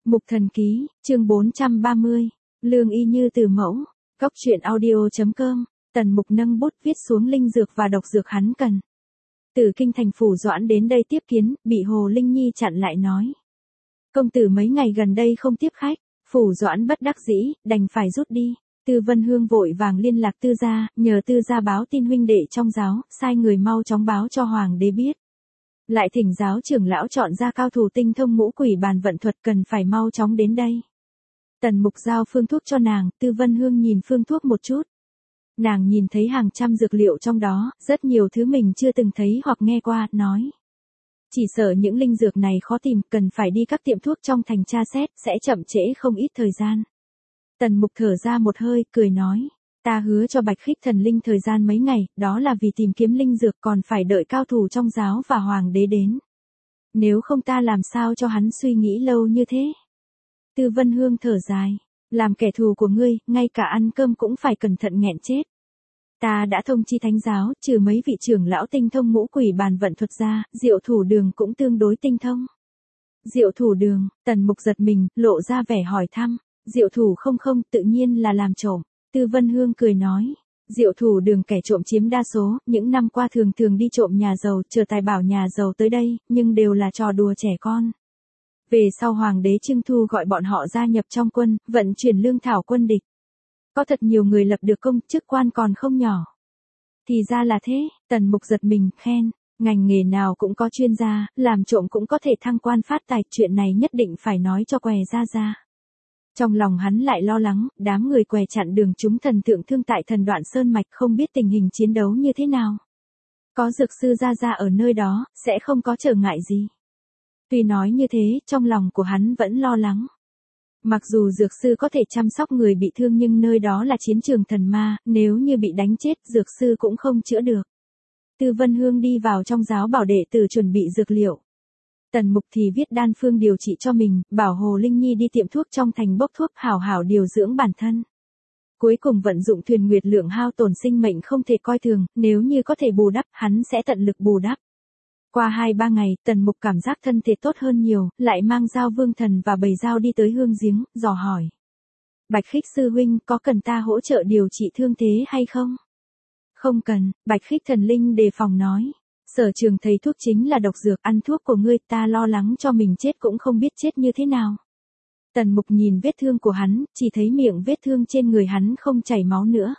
Mục Thần Ký, chương 430, Lương y như từ mẫu, Cóc truyện audio.com, Tần Mục nâng bút viết xuống linh dược và độc dược hắn cần. Từ kinh thành Phủ Doãn đến đây tiếp kiến, bị Hồ Linh Nhi chặn lại nói. Công tử mấy ngày gần đây không tiếp khách, Phủ Doãn bất đắc dĩ, đành phải rút đi. Tư Vân Hương vội vàng liên lạc Tư gia, nhờ Tư gia báo tin huynh đệ trong giáo, sai người mau chóng báo cho Hoàng đế biết. Lại thỉnh giáo trưởng lão chọn ra cao thủ tinh thông ngũ quỷ bàn vận thuật cần phải mau chóng đến đây. Tần Mục giao phương thuốc cho nàng, Tư Vân Hương nhìn phương thuốc một chút. Nàng nhìn thấy hàng trăm dược liệu trong đó, rất nhiều thứ mình chưa từng thấy hoặc nghe qua, nói. Chỉ sợ những linh dược này khó tìm, cần phải đi các tiệm thuốc trong thành tra xét, sẽ chậm trễ không ít thời gian. Tần Mục thở ra một hơi, cười nói. Ta hứa cho Bạch Khích Thần Linh thời gian mấy ngày, đó là vì tìm kiếm linh dược còn phải đợi cao thủ trong giáo và hoàng đế đến. Nếu không ta làm sao cho hắn suy nghĩ lâu như thế. Tư Vân Hương thở dài. Làm kẻ thù của ngươi, ngay cả ăn cơm cũng phải cẩn thận nghẹn chết. Ta đã thông chi thánh giáo, trừ mấy vị trưởng lão tinh thông ngũ quỷ bàn vận thuật ra, Diệu Thủ Đường cũng tương đối tinh thông. Diệu Thủ Đường, Tần Mục giật mình, lộ ra vẻ hỏi thăm. Diệu Thủ không tự nhiên là làm trộm. Tư Vân Hương cười nói. Diệu Thủ Đường kẻ trộm chiếm đa số, những năm qua thường đi trộm nhà giàu, chờ tài bảo nhà giàu tới đây, nhưng đều là trò đùa trẻ con. Về sau Hoàng đế Trưng Thu gọi bọn họ gia nhập trong quân, vận chuyển lương thảo quân địch. Có thật nhiều người lập được công, chức quan còn không nhỏ. Thì ra là thế, Tần Mục giật mình, khen. Ngành nghề nào cũng có chuyên gia, làm trộm cũng có thể thăng quan phát tài, chuyện này nhất định phải nói cho què ra. Trong lòng hắn lại lo lắng, đám người què chặn đường chúng thần tượng thương tại Thần Đoạn Sơn Mạch không biết tình hình chiến đấu như thế nào. Có dược sư ra ở nơi đó, sẽ không có trở ngại gì. Tuy nói như thế, trong lòng của hắn vẫn lo lắng. Mặc dù dược sư có thể chăm sóc người bị thương nhưng nơi đó là chiến trường thần ma, nếu như bị đánh chết, dược sư cũng không chữa được. Tư Vân Hương đi vào trong giáo bảo đệ tử chuẩn bị dược liệu. Tần Mục thì viết đan phương điều trị cho mình, bảo Hồ Linh Nhi đi tiệm thuốc trong thành bốc thuốc hảo hảo điều dưỡng bản thân. Cuối cùng vận dụng thuyền nguyệt lượng hao tổn sinh mệnh không thể coi thường, nếu như có thể bù đắp, hắn sẽ tận lực bù đắp. Qua 2-3 ngày, Tần Mục cảm giác thân thể tốt hơn nhiều, lại mang Giao Vương Thần và bầy dao đi tới hương giếng, dò hỏi. Bạch Khích sư huynh, có cần ta hỗ trợ điều trị thương thế hay không? Không cần, Bạch Khích Thần Linh đề phòng nói. Sở trường thầy thuốc chính là độc dược, ăn thuốc của ngươi, ta lo lắng cho mình chết cũng không biết chết như thế nào. Tần Mục nhìn vết thương của hắn, chỉ thấy miệng vết thương trên người hắn không chảy máu nữa.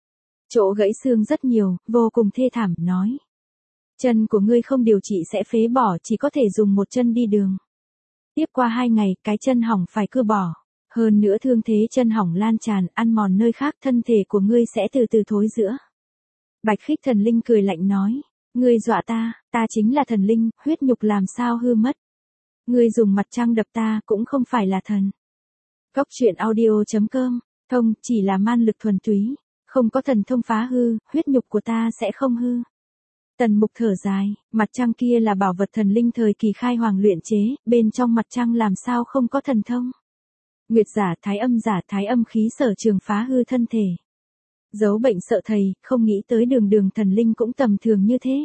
Chỗ gãy xương rất nhiều, vô cùng thê thảm, nói. Chân của ngươi không điều trị sẽ phế bỏ, chỉ có thể dùng một chân đi đường. Tiếp qua 2 ngày, cái chân hỏng phải cưa bỏ. Hơn nữa thương thế chân hỏng lan tràn, ăn mòn nơi khác, thân thể của ngươi sẽ từ từ thối rữa. Bạch Khích Thần Linh cười lạnh nói. Ngươi dọa ta chính là thần linh, huyết nhục làm sao hư mất. Ngươi dùng mặt trăng đập ta, cũng không phải là thần. Cóc truyện audio.com, thông, chỉ là man lực thuần túy, không có thần thông phá hư, huyết nhục của ta sẽ không hư. Tần Mục thở dài, mặt trăng kia là bảo vật thần linh thời kỳ khai hoàng luyện chế, bên trong mặt trăng làm sao không có thần thông. Nguyệt giả, thái âm khí sở trường phá hư thân thể. Giấu bệnh sợ thầy, không nghĩ tới đường thần linh cũng tầm thường như thế.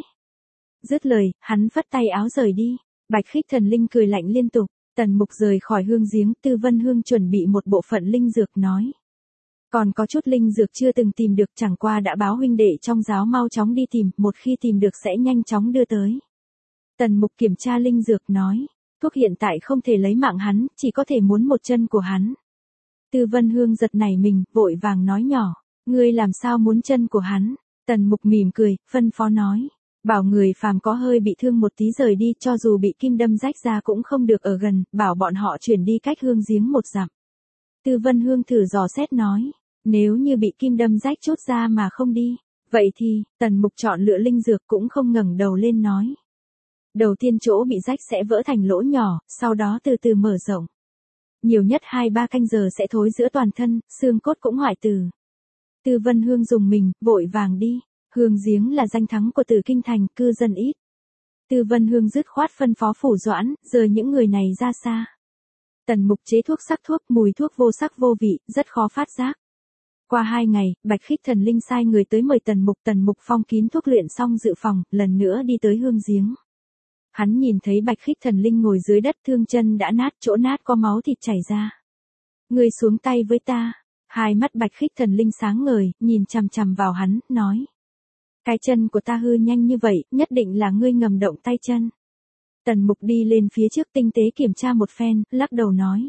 Dứt lời, hắn phất tay áo rời đi. Bạch Khích Thần Linh cười lạnh liên tục. Tần Mục rời khỏi hương giếng, Tư Vân Hương chuẩn bị một bộ phận linh dược nói. Còn có chút linh dược chưa từng tìm được, chẳng qua đã báo huynh đệ trong giáo mau chóng đi tìm, một khi tìm được sẽ nhanh chóng đưa tới. Tần Mục kiểm tra linh dược nói. Thuốc hiện tại không thể lấy mạng hắn, chỉ có thể muốn một chân của hắn. Tư Vân Hương giật nảy mình, vội vàng nói nhỏ. Ngươi làm sao muốn chân của hắn? Tần Mục mỉm cười, phân phó nói. Bảo người phàm có hơi bị thương một tí rời đi, cho dù bị kim đâm rách ra cũng không được ở gần, bảo bọn họ chuyển đi cách hương giếng 1 dặm. Tư Vân Hương thử dò xét nói. Nếu như bị kim đâm rách chút ra mà không đi, vậy thì, Tần Mục chọn lựa linh dược cũng không ngẩng đầu lên nói. Đầu tiên chỗ bị rách sẽ vỡ thành lỗ nhỏ, sau đó từ từ mở rộng. Nhiều nhất 2-3 canh giờ sẽ thối giữa toàn thân, xương cốt cũng hoại tử. Tư Vân Hương dùng mình, vội vàng đi. Hương giếng là danh thắng của Tử Kinh Thành, cư dân ít. Tư Vân Hương dứt khoát phân phó Phủ Doãn, rời những người này ra xa. Tần Mục chế thuốc sắc thuốc, mùi thuốc vô sắc vô vị, rất khó phát giác. Qua 2 ngày, Bạch Khích Thần Linh sai người tới mời Tần Mục phong kín thuốc luyện xong dự phòng, lần nữa đi tới hương giếng. Hắn nhìn thấy Bạch Khích Thần Linh ngồi dưới đất thương chân đã nát, chỗ nát có máu thịt chảy ra. Ngươi xuống tay với ta. Hai mắt Bạch Khích Thần Linh sáng ngời, nhìn chằm chằm vào hắn, nói. Cái chân của ta hư nhanh như vậy, nhất định là ngươi ngầm động tay chân. Tần Mục đi lên phía trước tinh tế kiểm tra một phen, lắc đầu nói.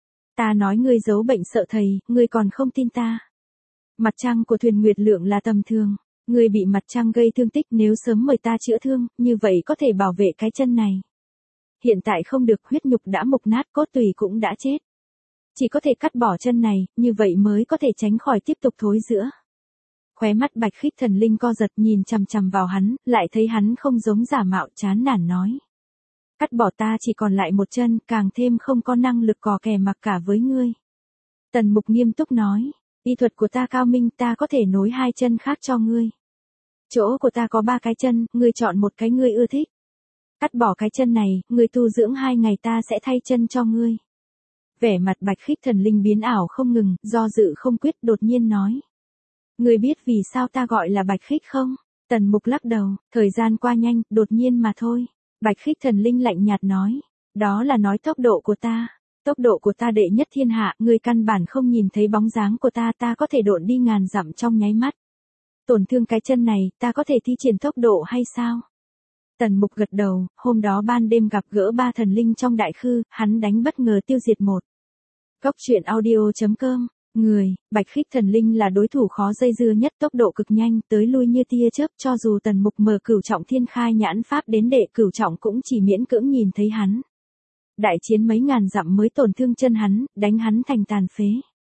Ta nói ngươi giấu bệnh sợ thầy, ngươi còn không tin ta. Mặt trăng của Thuyền Nguyệt Lượng là tầm thường. Ngươi bị mặt trăng gây thương tích, nếu sớm mời ta chữa thương, như vậy có thể bảo vệ cái chân này. Hiện tại không được, huyết nhục đã mục nát, cốt tủy cũng đã chết. Chỉ có thể cắt bỏ chân này, như vậy mới có thể tránh khỏi tiếp tục thối rữa. Khóe mắt Bạch Khích Thần Linh co giật, nhìn chằm chằm vào hắn, lại thấy hắn không giống giả mạo, chán nản nói. Cắt bỏ ta chỉ còn lại một chân, càng thêm không có năng lực cò kè mặc cả với ngươi. Tần Mục nghiêm túc nói, y thuật của ta cao minh, ta có thể nối hai chân khác cho ngươi. Chỗ của ta có 3 cái chân, ngươi chọn một cái ngươi ưa thích. Cắt bỏ cái chân này, ngươi tu dưỡng 2 ngày ta sẽ thay chân cho ngươi. Vẻ mặt Bạch Khích Thần Linh biến ảo không ngừng, do dự không quyết, đột nhiên nói. Ngươi biết vì sao ta gọi là Bạch Khích không? Tần Mục lắc đầu, thời gian qua nhanh, đột nhiên mà thôi. Bạch Khích Thần Linh lạnh nhạt nói. Đó là nói tốc độ của ta. Tốc độ của ta đệ nhất thiên hạ, ngươi căn bản không nhìn thấy bóng dáng của ta, ta có thể độn đi ngàn dặm trong nháy mắt. Tổn thương cái chân này, ta có thể thi triển tốc độ hay sao? Tần Mục gật đầu, hôm đó ban đêm gặp gỡ 3 thần linh trong đại khư, hắn đánh bất ngờ tiêu diệt một. Góc truyện audio.com, người, Bạch Khích Thần Linh là đối thủ khó dây dưa nhất, tốc độ cực nhanh, tới lui như tia chớp, cho dù Tần Mục mở cửu trọng thiên khai nhãn pháp đến đệ cửu trọng cũng chỉ miễn cưỡng nhìn thấy hắn. Đại chiến mấy ngàn dặm mới tổn thương chân hắn, đánh hắn thành tàn phế.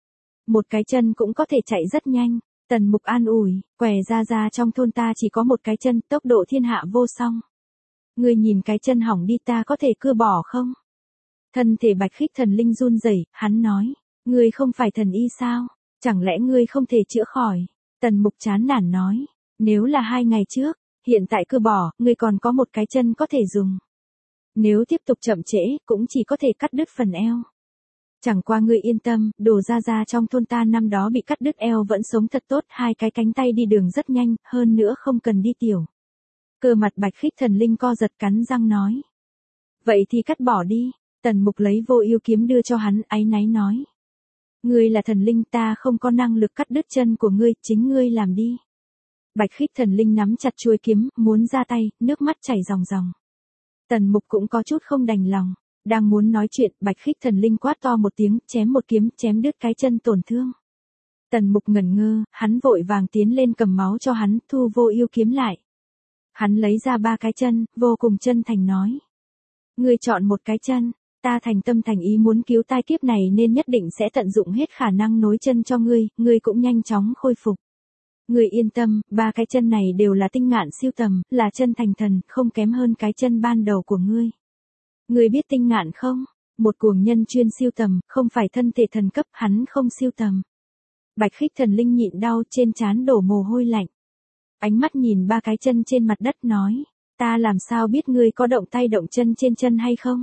Một cái chân cũng có thể chạy rất nhanh. Tần Mục an ủi, quẻ ra trong thôn ta chỉ có một cái chân, tốc độ thiên hạ vô song. Ngươi nhìn cái chân hỏng đi, ta có thể cưa bỏ không? Thân thể Bạch Khích Thần Linh run rẩy, hắn nói, ngươi không phải thần y sao? Chẳng lẽ ngươi không thể chữa khỏi? Tần Mục chán nản nói, nếu là 2 ngày trước, hiện tại cưa bỏ, ngươi còn có một cái chân có thể dùng. Nếu tiếp tục chậm trễ, cũng chỉ có thể cắt đứt phần eo. Chẳng qua ngươi yên tâm, đồ ra trong thôn ta năm đó bị cắt đứt eo vẫn sống thật tốt, 2 cái cánh tay đi đường rất nhanh, hơn nữa không cần đi tiểu. Cơ mặt Bạch Khích Thần Linh co giật, cắn răng nói. Vậy thì cắt bỏ đi. Tần Mục lấy vô ưu kiếm đưa cho hắn, áy náy nói. Ngươi là thần linh, ta không có năng lực cắt đứt chân của ngươi, chính ngươi làm đi. Bạch Khích Thần Linh nắm chặt chuôi kiếm, muốn ra tay, nước mắt chảy ròng ròng. Tần Mục cũng có chút không đành lòng. Đang muốn nói chuyện, Bạch Khích Thần Linh quát to một tiếng, chém một kiếm, chém đứt cái chân tổn thương. Tần Mục ngẩn ngơ, hắn vội vàng tiến lên cầm máu cho hắn, thu vô ưu kiếm lại. Hắn lấy ra 3 cái chân, vô cùng chân thành nói. Ngươi chọn một cái chân, ta thành tâm thành ý muốn cứu tai kiếp này nên nhất định sẽ tận dụng hết khả năng nối chân cho ngươi, ngươi cũng nhanh chóng khôi phục. Ngươi yên tâm, 3 cái chân này đều là tinh ngạn siêu tầm, là chân thành thần, không kém hơn cái chân ban đầu của ngươi. Ngươi biết tinh ngạn không? Một cuồng nhân chuyên siêu tầm, không phải thân thể thần cấp, hắn không siêu tầm. Bạch Khích Thần Linh nhịn đau, trên trán đổ mồ hôi lạnh. Ánh mắt nhìn 3 cái chân trên mặt đất nói, ta làm sao biết ngươi có động tay động chân trên chân hay không?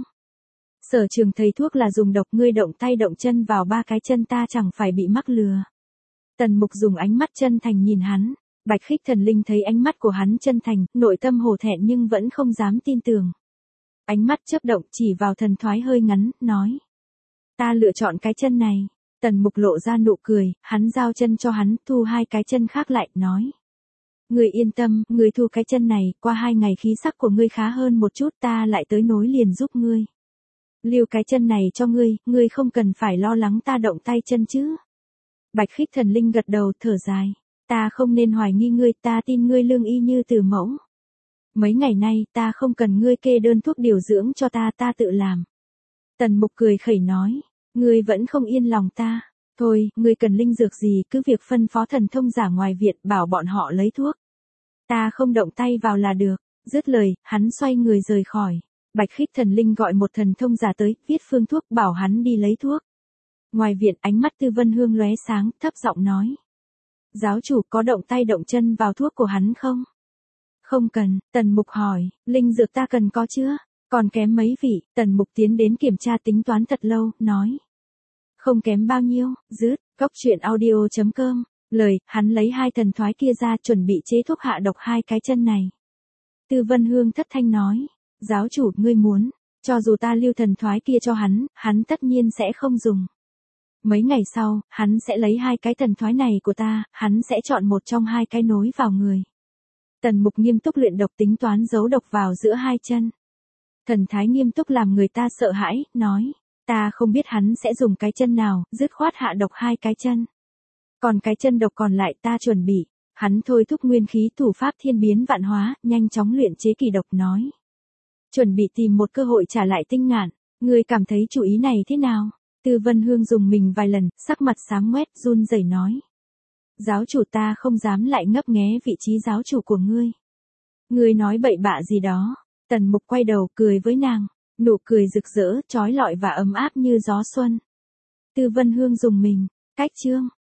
Sở trường thầy thuốc là dùng độc, ngươi động tay động chân vào 3 cái chân ta chẳng phải bị mắc lừa. Tần Mục dùng ánh mắt chân thành nhìn hắn, Bạch Khích Thần Linh thấy ánh mắt của hắn chân thành, nội tâm hổ thẹn nhưng vẫn không dám tin tưởng. Ánh mắt chớp động chỉ vào thần thoái hơi ngắn, nói. Ta lựa chọn cái chân này. Tần Mục lộ ra nụ cười, hắn giao chân cho hắn, thu 2 cái chân khác lại, nói. Ngươi yên tâm, ngươi thu cái chân này, qua 2 ngày khí sắc của ngươi khá hơn một chút ta lại tới nối liền giúp ngươi. Lưu cái chân này cho ngươi không cần phải lo lắng ta động tay chân chứ. Bạch Khích Thần Linh gật đầu thở dài. Ta không nên hoài nghi ngươi, ta tin ngươi lương y như từ mẫu. Mấy ngày nay, ta không cần ngươi kê đơn thuốc điều dưỡng cho ta tự làm. Tần Mục cười khẩy nói, ngươi vẫn không yên lòng ta. Thôi, ngươi cần linh dược gì cứ việc phân phó thần thông giả ngoài viện bảo bọn họ lấy thuốc. Ta không động tay vào là được. Dứt lời, hắn xoay người rời khỏi. Bạch Khích Thần Linh gọi một thần thông giả tới, viết phương thuốc bảo hắn đi lấy thuốc. Ngoài viện ánh mắt Tư Vân Hương lóe sáng, thấp giọng nói. Giáo chủ có động tay động chân vào thuốc của hắn không? Không cần, Tần Mục hỏi, linh dược ta cần có chưa? Còn kém mấy vị, Tần Mục tiến đến kiểm tra tính toán thật lâu, nói. Không kém bao nhiêu, dứt, góc truyện audio.com, lời, hắn lấy 2 thần thoái kia ra chuẩn bị chế thuốc hạ độc 2 cái chân này. Tư Vân Hương thất thanh nói, Giáo chủ, ngươi muốn, cho dù ta lưu thần thoái kia cho hắn tất nhiên sẽ không dùng. Mấy ngày sau, hắn sẽ lấy 2 cái thần thoái này của ta, hắn sẽ chọn một trong 2 cái nối vào người. Tần Mục nghiêm túc luyện độc tính toán giấu độc vào giữa 2 chân. Thần thái nghiêm túc làm người ta sợ hãi, nói, ta không biết hắn sẽ dùng cái chân nào, dứt khoát hạ độc 2 cái chân. Còn cái chân độc còn lại ta chuẩn bị, hắn thôi thúc nguyên khí thủ pháp thiên biến vạn hóa, nhanh chóng luyện chế kỳ độc nói. Chuẩn bị tìm một cơ hội trả lại Tinh Ngạn, ngươi cảm thấy chủ ý này thế nào? Tư Vân Hương dùng mình vài lần, sắc mặt xám ngoét, run rẩy nói. Giáo chủ, ta không dám lại ngấp nghé vị trí giáo chủ của ngươi. Ngươi nói bậy bạ gì đó. Tần Mục quay đầu cười với nàng, nụ cười rực rỡ, trói lọi và ấm áp như gió xuân. Tư Vân Hương dùng mình, cách chương.